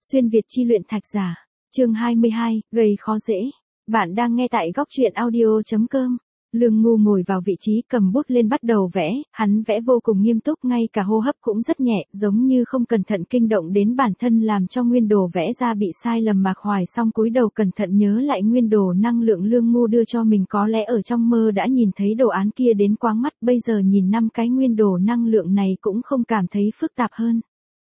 Xuyên Việt chi luyện thạch giả. Chương 22, gây khó dễ. Bạn đang nghe tại góc truyện audio.com. Lương Ngu ngồi vào vị trí cầm bút lên bắt đầu vẽ, hắn vẽ vô cùng nghiêm túc, ngay cả hô hấp cũng rất nhẹ, giống như không cẩn thận kinh động đến bản thân làm cho nguyên đồ vẽ ra bị sai lầm. Mạc Hoài Song cúi đầu cẩn thận nhớ lại nguyên đồ năng lượng Lương Ngu đưa cho mình, có lẽ ở trong mơ đã nhìn thấy đồ án kia đến quáng mắt, bây giờ nhìn 5 cái nguyên đồ năng lượng này cũng không cảm thấy phức tạp hơn.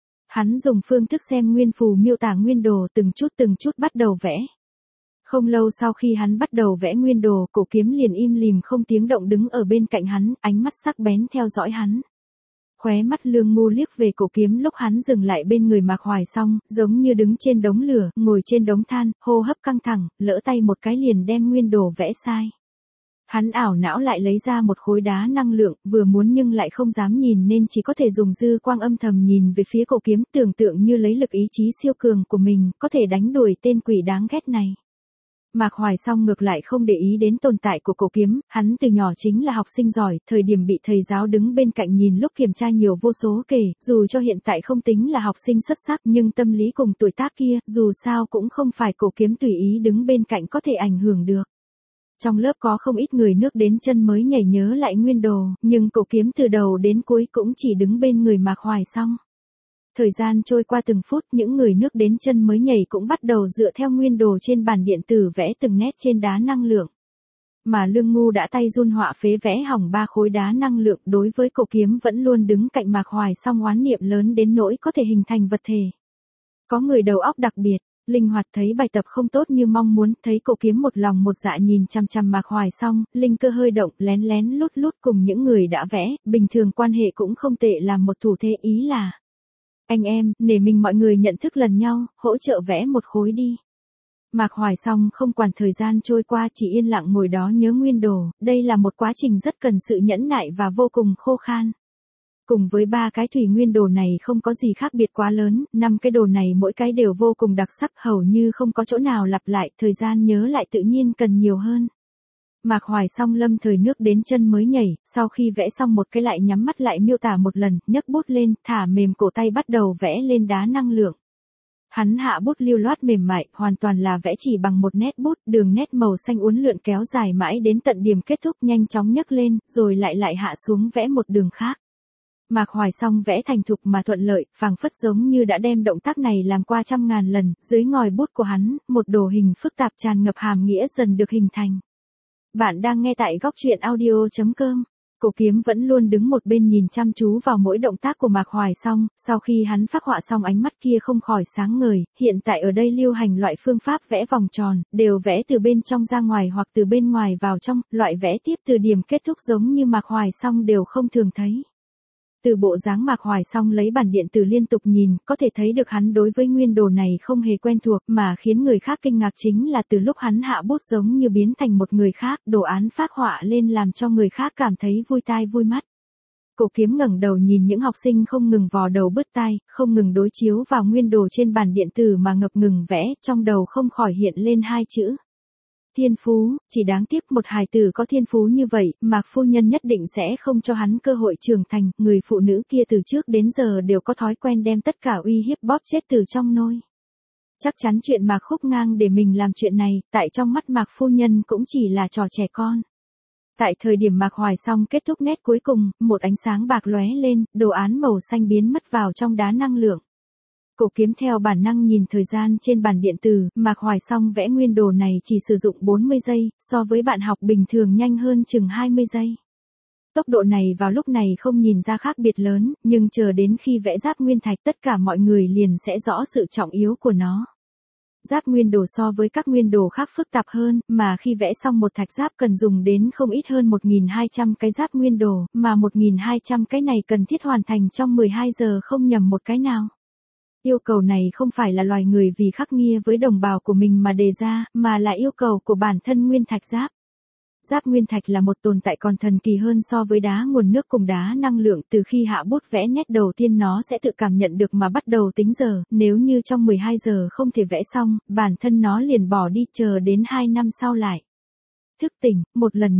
Hắn dùng phương thức xem nguyên phù miêu tả nguyên đồ từng chút bắt đầu vẽ. Không lâu sau khi hắn bắt đầu vẽ nguyên đồ, Cổ Kiếm liền im lìm không tiếng động đứng ở bên cạnh hắn, ánh mắt sắc bén theo dõi hắn. Khóe mắt Lương Ngu liếc về Cổ Kiếm lúc hắn dừng lại bên người Mạc Hoài Song, giống như đứng trên đống lửa, ngồi trên đống than, hô hấp căng thẳng, lỡ tay một cái liền đem nguyên đồ vẽ sai. Hắn ảo não lại lấy ra một khối đá năng lượng, vừa muốn nhưng lại không dám nhìn nên chỉ có thể dùng dư quang âm thầm nhìn về phía Cổ Kiếm, tưởng tượng như lấy lực ý chí siêu cường của mình, có thể đánh đuổi tên quỷ đáng ghét này. Mạc Hoài Song ngược lại không để ý đến tồn tại của Cổ Kiếm, hắn từ nhỏ chính là học sinh giỏi, thời điểm bị thầy giáo đứng bên cạnh nhìn lúc kiểm tra nhiều vô số kể, dù cho hiện tại không tính là học sinh xuất sắc nhưng tâm lý cùng tuổi tác kia, dù sao cũng không phải Cổ Kiếm tùy ý đứng bên cạnh có thể ảnh hưởng được. Trong lớp có không ít người nước đến chân mới nhảy nhớ lại nguyên đồ, nhưng Cổ Kiếm từ đầu đến cuối cũng chỉ đứng bên người Mạc Hoài Song. Thời gian trôi qua từng phút, những người nước đến chân mới nhảy cũng bắt đầu dựa theo nguyên đồ trên bàn điện tử vẽ từng nét trên đá năng lượng. Mà Lương Ngu đã tay run họa phế vẽ hỏng 3 khối đá năng lượng, đối với Cổ Kiếm vẫn luôn đứng cạnh Mạc Hoài Song oán niệm lớn đến nỗi có thể hình thành vật thể. Có người đầu óc đặc biệt, linh hoạt, thấy bài tập không tốt như mong muốn, thấy Cổ Kiếm một lòng một dạ nhìn chằm chằm Mạc Hoài Song, linh cơ hơi động, lén lén lút cùng những người đã vẽ, bình thường quan hệ cũng không tệ, làm một thủ thế, ý là: anh em, nể mình mọi người nhận thức lần nhau, hỗ trợ vẽ một khối đi. Mạc Hoài Song không quản thời gian trôi qua, chỉ yên lặng ngồi đó nhớ nguyên đồ, đây là một quá trình rất cần sự nhẫn nại và vô cùng khô khan. Cùng với 3 cái thủy nguyên đồ này không có gì khác biệt quá lớn, 5 cái đồ này mỗi cái đều vô cùng đặc sắc, hầu như không có chỗ nào lặp lại, thời gian nhớ lại tự nhiên cần nhiều hơn. Mạc Hoài Song lâm thời nước đến chân mới nhảy, sau khi vẽ xong một cái lại nhắm mắt lại miêu tả một lần, nhấc bút lên, thả mềm cổ tay bắt đầu vẽ lên đá năng lượng. Hắn hạ bút lưu loát mềm mại, hoàn toàn là vẽ chỉ bằng một nét bút, đường nét màu xanh uốn lượn kéo dài mãi đến tận điểm kết thúc, nhanh chóng nhấc lên, rồi lại hạ xuống vẽ một đường khác. Mạc Hoài Song vẽ thành thục mà thuận lợi, phảng phất giống như đã đem động tác này làm qua trăm ngàn lần, dưới ngòi bút của hắn, một đồ hình phức tạp tràn ngập hàm nghĩa dần được hình thành. Bạn đang nghe tại góc truyện audio.com. Cổ Kiếm vẫn luôn đứng một bên nhìn chăm chú vào mỗi động tác của Mạc Hoài Song, sau khi hắn phác họa xong ánh mắt kia không khỏi sáng ngời, hiện tại ở đây lưu hành loại phương pháp vẽ vòng tròn, đều vẽ từ bên trong ra ngoài hoặc từ bên ngoài vào trong, loại vẽ tiếp từ điểm kết thúc giống như Mạc Hoài Song đều không thường thấy. Từ bộ dáng Mạc Hoài Song lấy bản điện tử liên tục nhìn, có thể thấy được hắn đối với nguyên đồ này không hề quen thuộc, mà khiến người khác kinh ngạc chính là từ lúc hắn hạ bút giống như biến thành một người khác, đồ án phác họa lên làm cho người khác cảm thấy vui tai vui mắt. Cổ Kiếm ngẩng đầu nhìn những học sinh không ngừng vò đầu bứt tai, không ngừng đối chiếu vào nguyên đồ trên bàn điện tử mà ngập ngừng vẽ, trong đầu không khỏi hiện lên 2 chữ: thiên phú. Chỉ đáng tiếc một hài tử có thiên phú như vậy, Mạc phu nhân nhất định sẽ không cho hắn cơ hội trưởng thành, người phụ nữ kia từ trước đến giờ đều có thói quen đem tất cả uy hiếp bóp chết từ trong nôi. Chắc chắn chuyện Mạc Khúc Ngang để mình làm chuyện này, tại trong mắt Mạc phu nhân cũng chỉ là trò trẻ con. Tại thời điểm Mạc Hoài Song kết thúc nét cuối cùng, một ánh sáng bạc lóe lên, đồ án màu xanh biến mất vào trong đá năng lượng. Cổ Kiếm theo bản năng nhìn thời gian trên bàn điện tử, Mạc Hoài Song vẽ nguyên đồ này chỉ sử dụng 40 giây, so với bạn học bình thường nhanh hơn chừng 20 giây. Tốc độ này vào lúc này không nhìn ra khác biệt lớn, nhưng chờ đến khi vẽ giáp nguyên thạch tất cả mọi người liền sẽ rõ sự trọng yếu của nó. Giáp nguyên đồ so với các nguyên đồ khác phức tạp hơn, mà khi vẽ xong một thạch giáp cần dùng đến không ít hơn 1.200 cái giáp nguyên đồ, mà 1.200 cái này cần thiết hoàn thành trong 12 giờ không nhầm một cái nào. Yêu cầu này không phải là loài người vì khắc nghiệt với đồng bào của mình mà đề ra, mà là yêu cầu của bản thân nguyên thạch giáp. Giáp nguyên thạch là một tồn tại còn thần kỳ hơn so với đá nguồn nước cùng đá năng lượng, từ khi hạ bút vẽ nét đầu tiên nó sẽ tự cảm nhận được mà bắt đầu tính giờ, nếu như trong 12 giờ không thể vẽ xong, bản thân nó liền bỏ đi chờ đến 2 năm sau lại thức tỉnh, một lần nữa,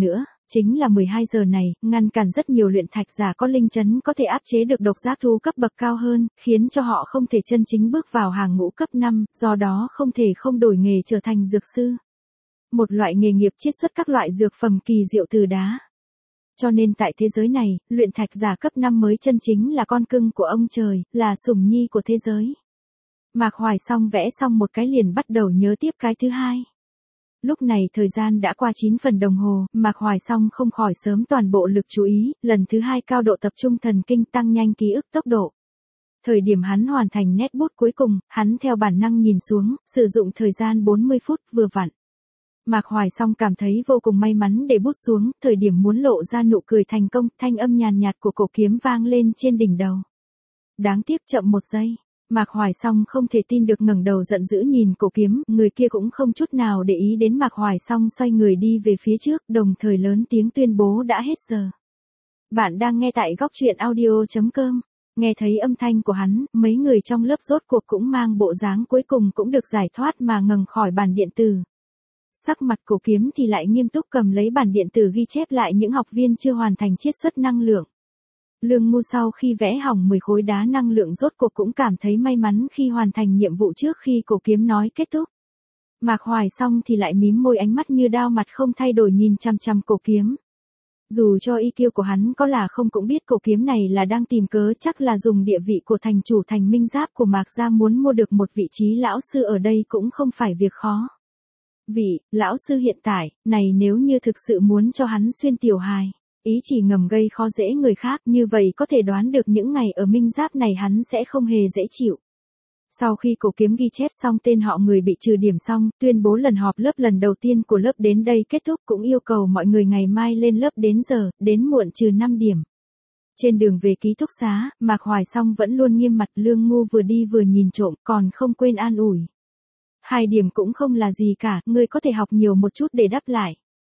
Chính là 12 giờ này, ngăn cản rất nhiều luyện thạch giả có linh chấn có thể áp chế được độc giác thú cấp bậc cao hơn, khiến cho họ không thể chân chính bước vào hàng ngũ cấp 5, do đó không thể không đổi nghề trở thành dược sư. Một loại nghề nghiệp chiết xuất các loại dược phẩm kỳ diệu từ đá. Cho nên tại thế giới này, luyện thạch giả cấp 5 mới chân chính là con cưng của ông trời, là sủng nhi của thế giới. Mạc Hoài Song vẽ xong một cái liền bắt đầu nhớ tiếp cái thứ hai. Lúc này thời gian đã qua 9 phần đồng hồ, Mạc Hoài Song không khỏi sớm toàn bộ lực chú ý, lần thứ hai cao độ tập trung thần kinh tăng nhanh ký ức tốc độ. Thời điểm hắn hoàn thành nét bút cuối cùng, hắn theo bản năng nhìn xuống, sử dụng thời gian 40 phút vừa vặn. Mạc Hoài Song cảm thấy vô cùng may mắn để bút xuống, thời điểm muốn lộ ra nụ cười thành công, thanh âm nhàn nhạt của cổ kiếm vang lên trên đỉnh đầu. Đáng tiếc chậm một giây. Mạc Hoài Song không thể tin được ngẩng đầu giận dữ nhìn cổ kiếm, người kia cũng không chút nào để ý đến Mạc Hoài Song xoay người đi về phía trước, đồng thời lớn tiếng tuyên bố đã hết giờ. Bạn đang nghe tại góc truyện audio.com. Nghe thấy âm thanh của hắn, mấy người trong lớp rốt cuộc cũng mang bộ dáng cuối cùng cũng được giải thoát mà ngẩng khỏi bàn điện tử. Sắc mặt cổ kiếm thì lại nghiêm túc cầm lấy bản điện tử ghi chép lại những học viên chưa hoàn thành chiết xuất năng lượng. Lương Ngu sau khi vẽ hỏng 10 khối đá năng lượng rốt cuộc cũng cảm thấy may mắn khi hoàn thành nhiệm vụ trước khi cổ kiếm nói kết thúc. Mạc Hoài Song thì lại mím môi, ánh mắt như đao mặt không thay đổi nhìn chằm chằm cổ kiếm. Dù cho IQ của hắn có là không cũng biết cổ kiếm này là đang tìm cớ, chắc là dùng địa vị của thành chủ thành minh giáp của Mạc gia muốn mua được một vị trí lão sư ở đây cũng không phải việc khó. Vị lão sư hiện tại, này nếu như thực sự muốn cho hắn xuyên tiểu hài, ý chỉ ngầm gây khó dễ người khác, như vậy có thể đoán được những ngày ở minh giáp này hắn sẽ không hề dễ chịu. Sau khi cổ kiếm ghi chép xong tên họ người bị trừ điểm xong, tuyên bố lần họp lớp lần đầu tiên của lớp đến đây kết thúc, cũng yêu cầu mọi người ngày mai lên lớp đến giờ, đến muộn trừ 5 điểm. Trên đường về ký túc xá, Mạc Hoài Song vẫn luôn nghiêm mặt, Lương Ngu vừa đi vừa nhìn trộm, còn không quên an ủi. 2 điểm cũng không là gì cả, ngươi có thể học nhiều một chút để đáp lại.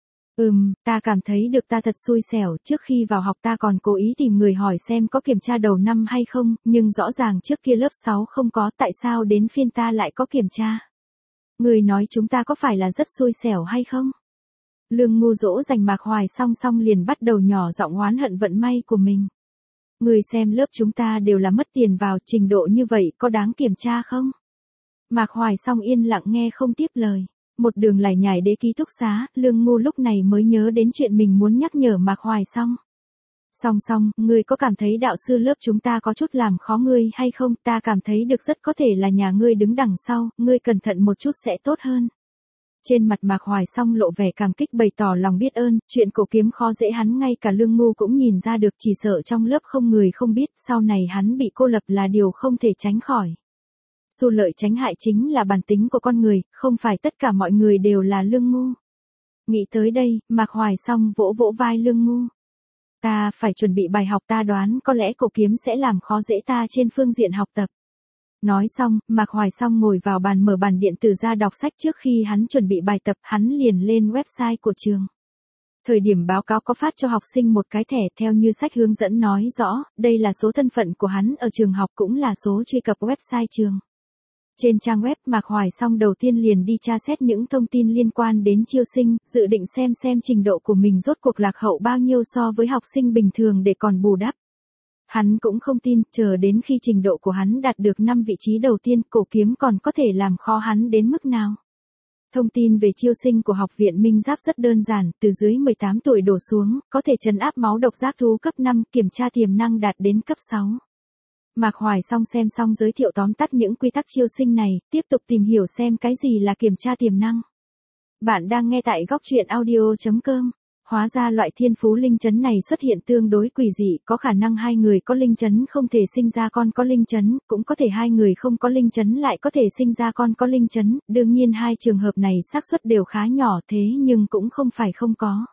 Ta cảm thấy được ta thật xui xẻo, trước khi vào học ta còn cố ý tìm người hỏi xem có kiểm tra đầu năm hay không, nhưng rõ ràng trước kia lớp 6 không có, tại sao đến phiên ta lại có kiểm tra? Người nói chúng ta có phải là rất xui xẻo hay không? Lương Ngu dỗ dành Mạc Hoài Song liền bắt đầu nhỏ giọng oán hận vận may của mình. Người xem lớp chúng ta đều là mất tiền vào, trình độ như vậy có đáng kiểm tra không? Mạc Hoài Song yên lặng nghe không tiếp lời. Một đường lải nhải đến ký túc xá, Lương Ngu lúc này mới nhớ đến chuyện mình muốn nhắc nhở Mạc Hoài Song. Song, ngươi có cảm thấy đạo sư lớp chúng ta có chút làm khó ngươi hay không? Ta cảm thấy được rất có thể là nhà ngươi đứng đằng sau, ngươi cẩn thận một chút sẽ tốt hơn. Trên mặt Mạc Hoài Song lộ vẻ cảm kích bày tỏ lòng biết ơn, chuyện cổ kiếm khó dễ hắn ngay cả Lương Ngu cũng nhìn ra được, chỉ sợ trong lớp không người không biết, sau này hắn bị cô lập là điều không thể tránh khỏi. Xu lợi tránh hại chính là bản tính của con người, không phải tất cả mọi người đều là Lương Ngu. Nghĩ tới đây, Mạc Hoài Song vỗ vỗ vai Lương Ngu. Ta phải chuẩn bị bài học, ta đoán có lẽ cổ kiếm sẽ làm khó dễ ta trên phương diện học tập. Nói xong, Mạc Hoài Song ngồi vào bàn mở bản điện tử ra đọc sách, trước khi hắn chuẩn bị bài tập hắn liền lên website của trường. Thời điểm báo cáo có phát cho học sinh một cái thẻ theo như sách hướng dẫn nói rõ, đây là số thân phận của hắn ở trường học cũng là số truy cập website trường. Trên trang web Mạc Hoài Song đầu tiên liền đi tra xét những thông tin liên quan đến chiêu sinh, dự định xem trình độ của mình rốt cuộc lạc hậu bao nhiêu so với học sinh bình thường để còn bù đắp. Hắn cũng không tin, chờ đến khi trình độ của hắn đạt được 5 vị trí đầu tiên, cổ kiếm còn có thể làm khó hắn đến mức nào. Thông tin về chiêu sinh của học viện Minh Giáp rất đơn giản, từ dưới 18 tuổi đổ xuống, có thể trấn áp máu độc giác thú cấp 5, kiểm tra tiềm năng đạt đến cấp 6. Mạc Hoài Song xem xong giới thiệu tóm tắt những quy tắc chiêu sinh này, tiếp tục tìm hiểu xem cái gì là kiểm tra tiềm năng. Bạn đang nghe tại góc truyện audio.com. Hóa ra loại thiên phú linh chấn này xuất hiện tương đối quỷ dị, có khả năng 2 người có linh chấn không thể sinh ra con có linh chấn, cũng có thể 2 người không có linh chấn lại có thể sinh ra con có linh chấn, đương nhiên 2 trường hợp này xác suất đều khá nhỏ, thế nhưng cũng không phải không có.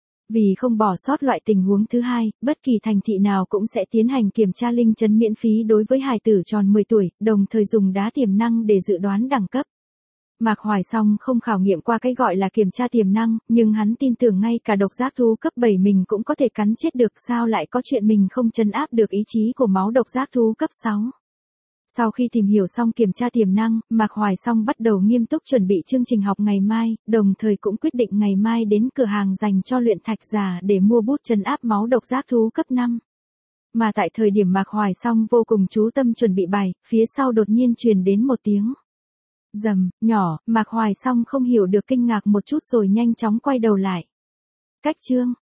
Vì không bỏ sót loại tình huống thứ hai, bất kỳ thành thị nào cũng sẽ tiến hành kiểm tra linh chấn miễn phí đối với hài tử tròn 10 tuổi, đồng thời dùng đá tiềm năng để dự đoán đẳng cấp. Mạc Hoài Song không khảo nghiệm qua cái gọi là kiểm tra tiềm năng, nhưng hắn tin tưởng ngay cả độc giác thú cấp 7 mình cũng có thể cắn chết được, sao lại có chuyện mình không trấn áp được ý chí của máu độc giác thú cấp 6. Sau khi tìm hiểu xong kiểm tra tiềm năng, Mạc Hoài Song bắt đầu nghiêm túc chuẩn bị chương trình học ngày mai, đồng thời cũng quyết định ngày mai đến cửa hàng dành cho luyện thạch giả để mua bút trấn áp máu độc giác thú cấp 5. Mà tại thời điểm Mạc Hoài Song vô cùng chú tâm chuẩn bị bài, phía sau đột nhiên truyền đến một tiếng rầm nhỏ, Mạc Hoài Song không hiểu được kinh ngạc một chút rồi nhanh chóng quay đầu lại. Cách chương